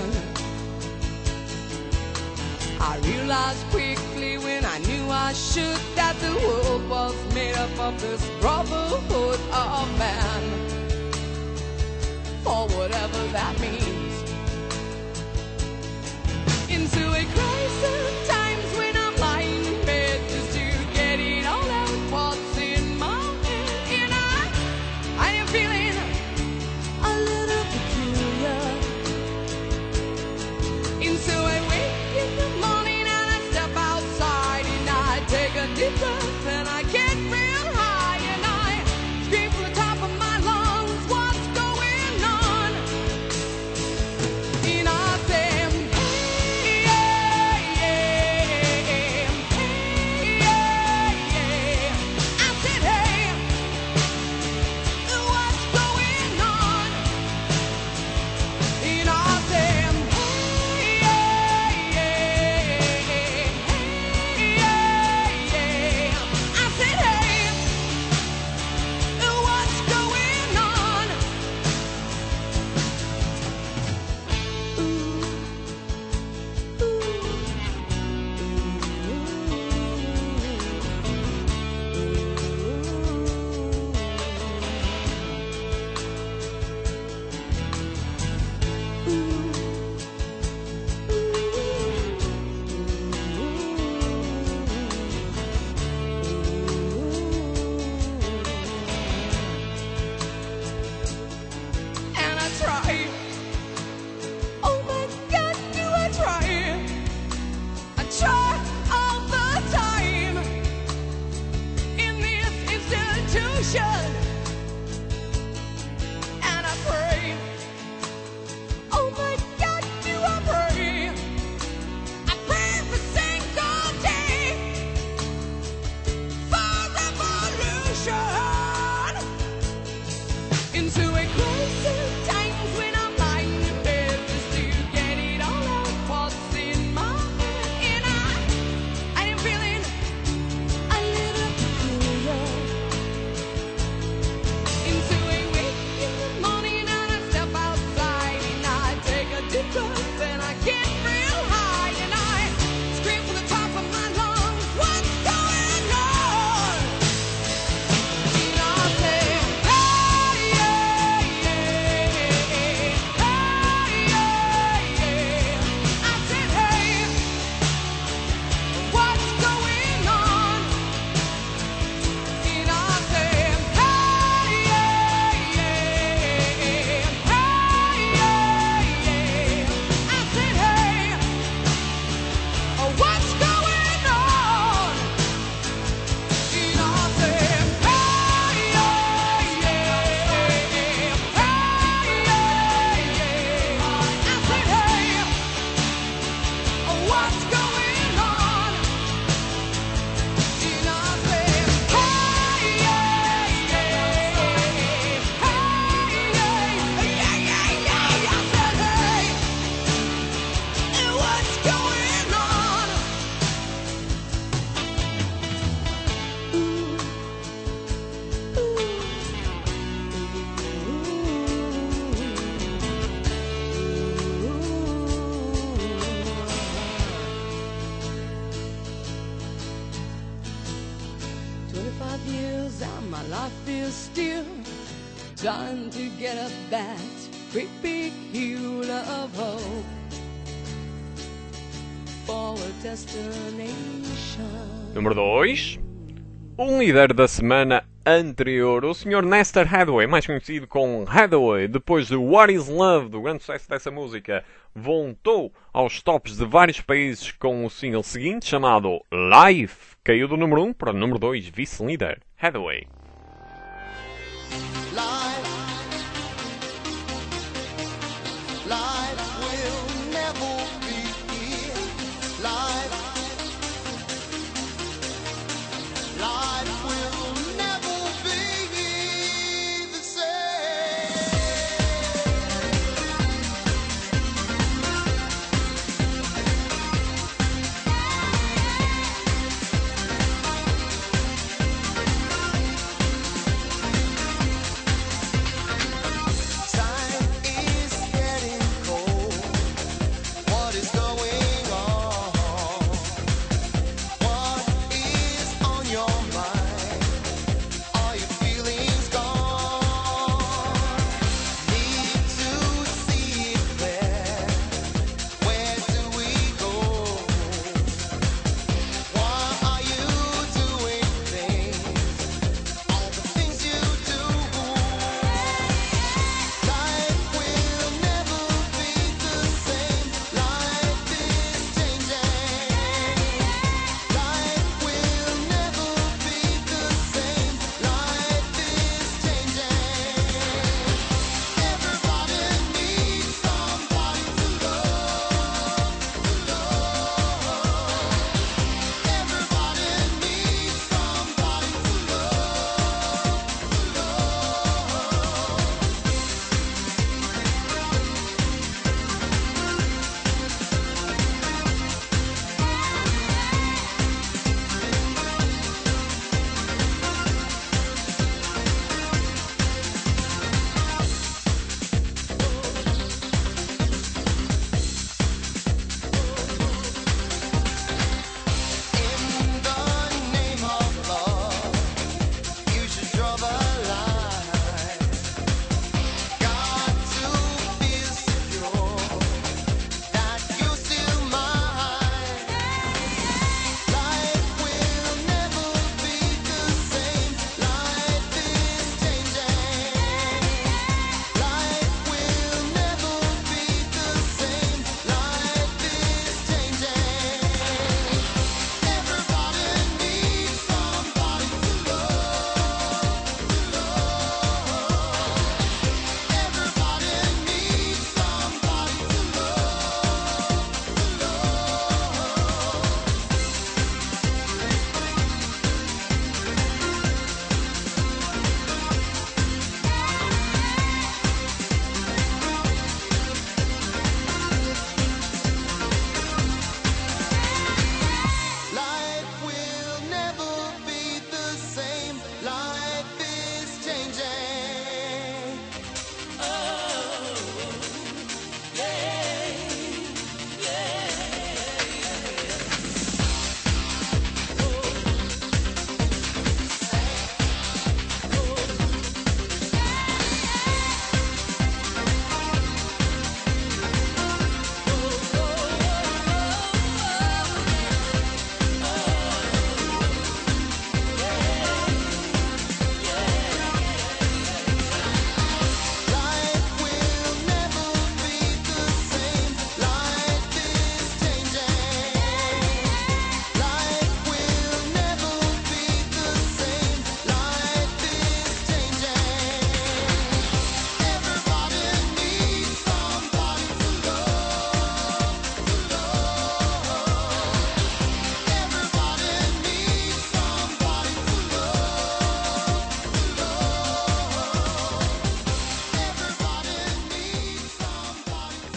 I realized quickly when I knew I should that the world step of this brotherhood of man, or whatever that means, into a crisis times when I'm lying in bed just to get it all out what's in my head. And I am feeling a little peculiar. And so I wake in the morning and I step outside and I take a deep breath and I get real high and I scream from the top of my lungs, what's going on? And I say, hey, hey, hey. I said, hey, what's going on? And I said, I said, hey, what's going on? And I try. Oh my God, do I try? I try all the time in this institution. And I pray. Oh my God, do I pray? I pray every single day for revolution. Into a crisis times when I'm lying in bed just to get it all out what's in my head. And I am feeling a little peculiar. Into a wake in the morning and I step outside and I take a deep breath and I get real high and I scream from the top of my lungs, what's going on? And I say, hey, hey, hey, hey. I said, hey, what's going on? And I said, hey, hey, hey, hey. I said, hey, what's going on? And I said, hey, hey, hey, hey. I said, hey, what's going on? And I said, hey, I said, hey, what's going on? Years and my life is still trying to get up that great big hill of hope for a destination. Número 2. Líder da semana anterior, o Sr. Nestor Hathaway, mais conhecido como Hathaway, depois de What Is Love, do grande sucesso dessa música, voltou aos tops de vários países com o single seguinte, chamado Life. Caiu do número 1 para o número 2, vice-líder, Hathaway. Life will never be here. Life will never be the same.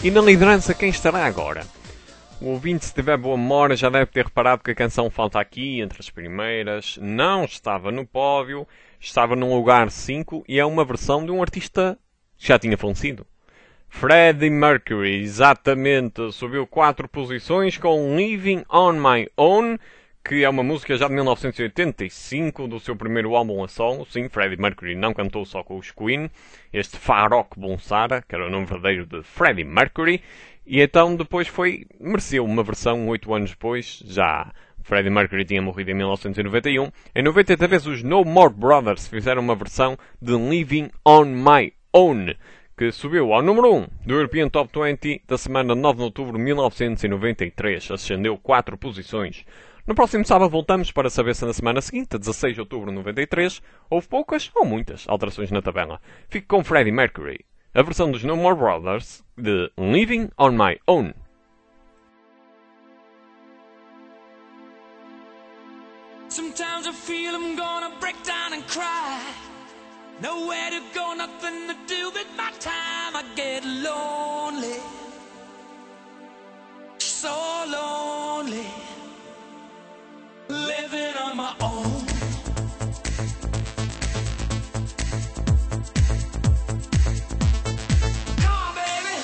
E na liderança quem estará agora? O ouvinte, se tiver boa memória, já deve ter reparado que a canção Falta Aqui, entre as primeiras, não estava no pódio, estava num lugar 5 e é uma versão de um artista que já tinha falecido. Freddie Mercury, exatamente, subiu 4 posições com Living on My Own, que é uma música já de 1985, do seu primeiro álbum a solo. Sim, Freddie Mercury não cantou só com os Queen, este Farrokh Bulsara, que era o nome verdadeiro de Freddie Mercury, e então depois mereceu uma versão 8 anos depois, já Freddie Mercury tinha morrido em 1991. Em 93 os No More Brothers fizeram uma versão de Living on My Own, que subiu ao número 1 do European Top 20 da semana de 9 de outubro de 1993, ascendeu 4 posições. No próximo sábado voltamos para saber se na semana seguinte, a 16 de outubro de 93, houve poucas ou muitas alterações na tabela. Fique com Freddie Mercury, a versão dos No More Brothers de Living on My Own. Sometimes I feel I'm gonna break down and cry. Nowhere to go, nothing to do with my time. I get lonely, so lonely, living on my own. Come on, baby.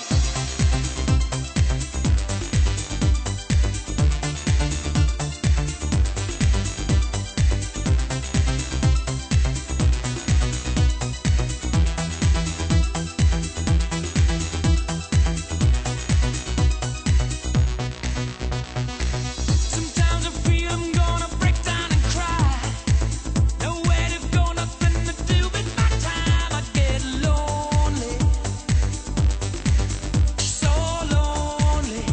Sometimes I feel I'm gonna break down and cry. Nowhere to go, nothing to do with my time. I get lonely, so lonely,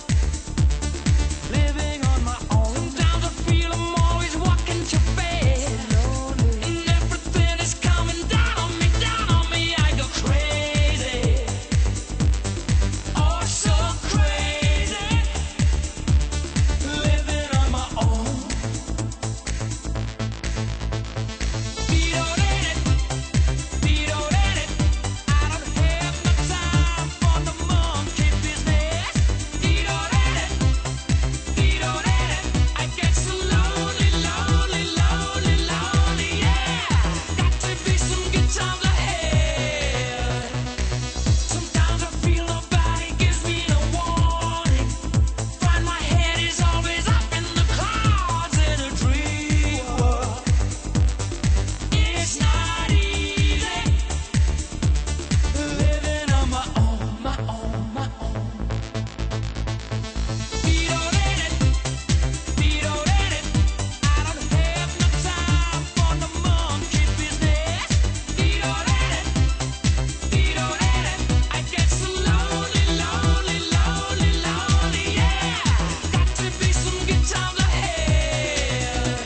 living on my own. Sometimes I feel I'm always walking too fast, and everything is coming down on me, I go crazy, oh so crazy, living on my own. I don't have no time for the monkey business. I get so lonely, lonely, lonely, lonely, yeah. Got to be some good times ahead. Sometimes I feel nobody gives me no warning. Find my head is always up in the clouds in a dream world. It's not easy living on my own, my own, my own. I don't have no time for the monkey business. I get so lonely, lonely, lonely, lonely, yeah. Got to be some good times ahead.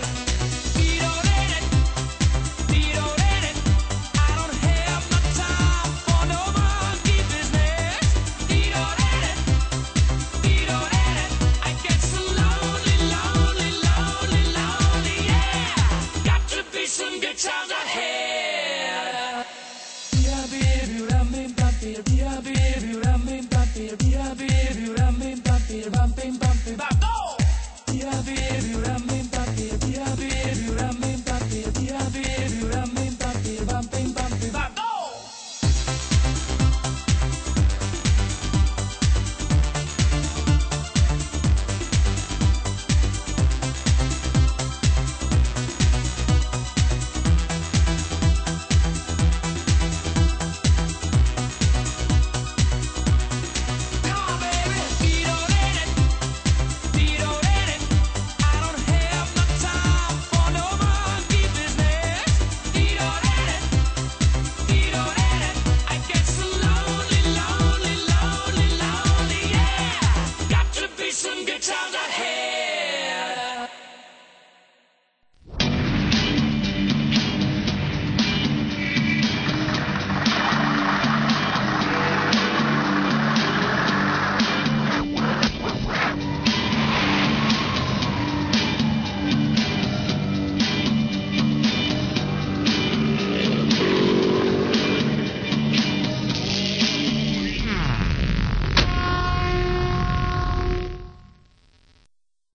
I don't have no time for no monkey business. I get so lonely, lonely, lonely, lonely, yeah. Got to be some good times ahead. Go!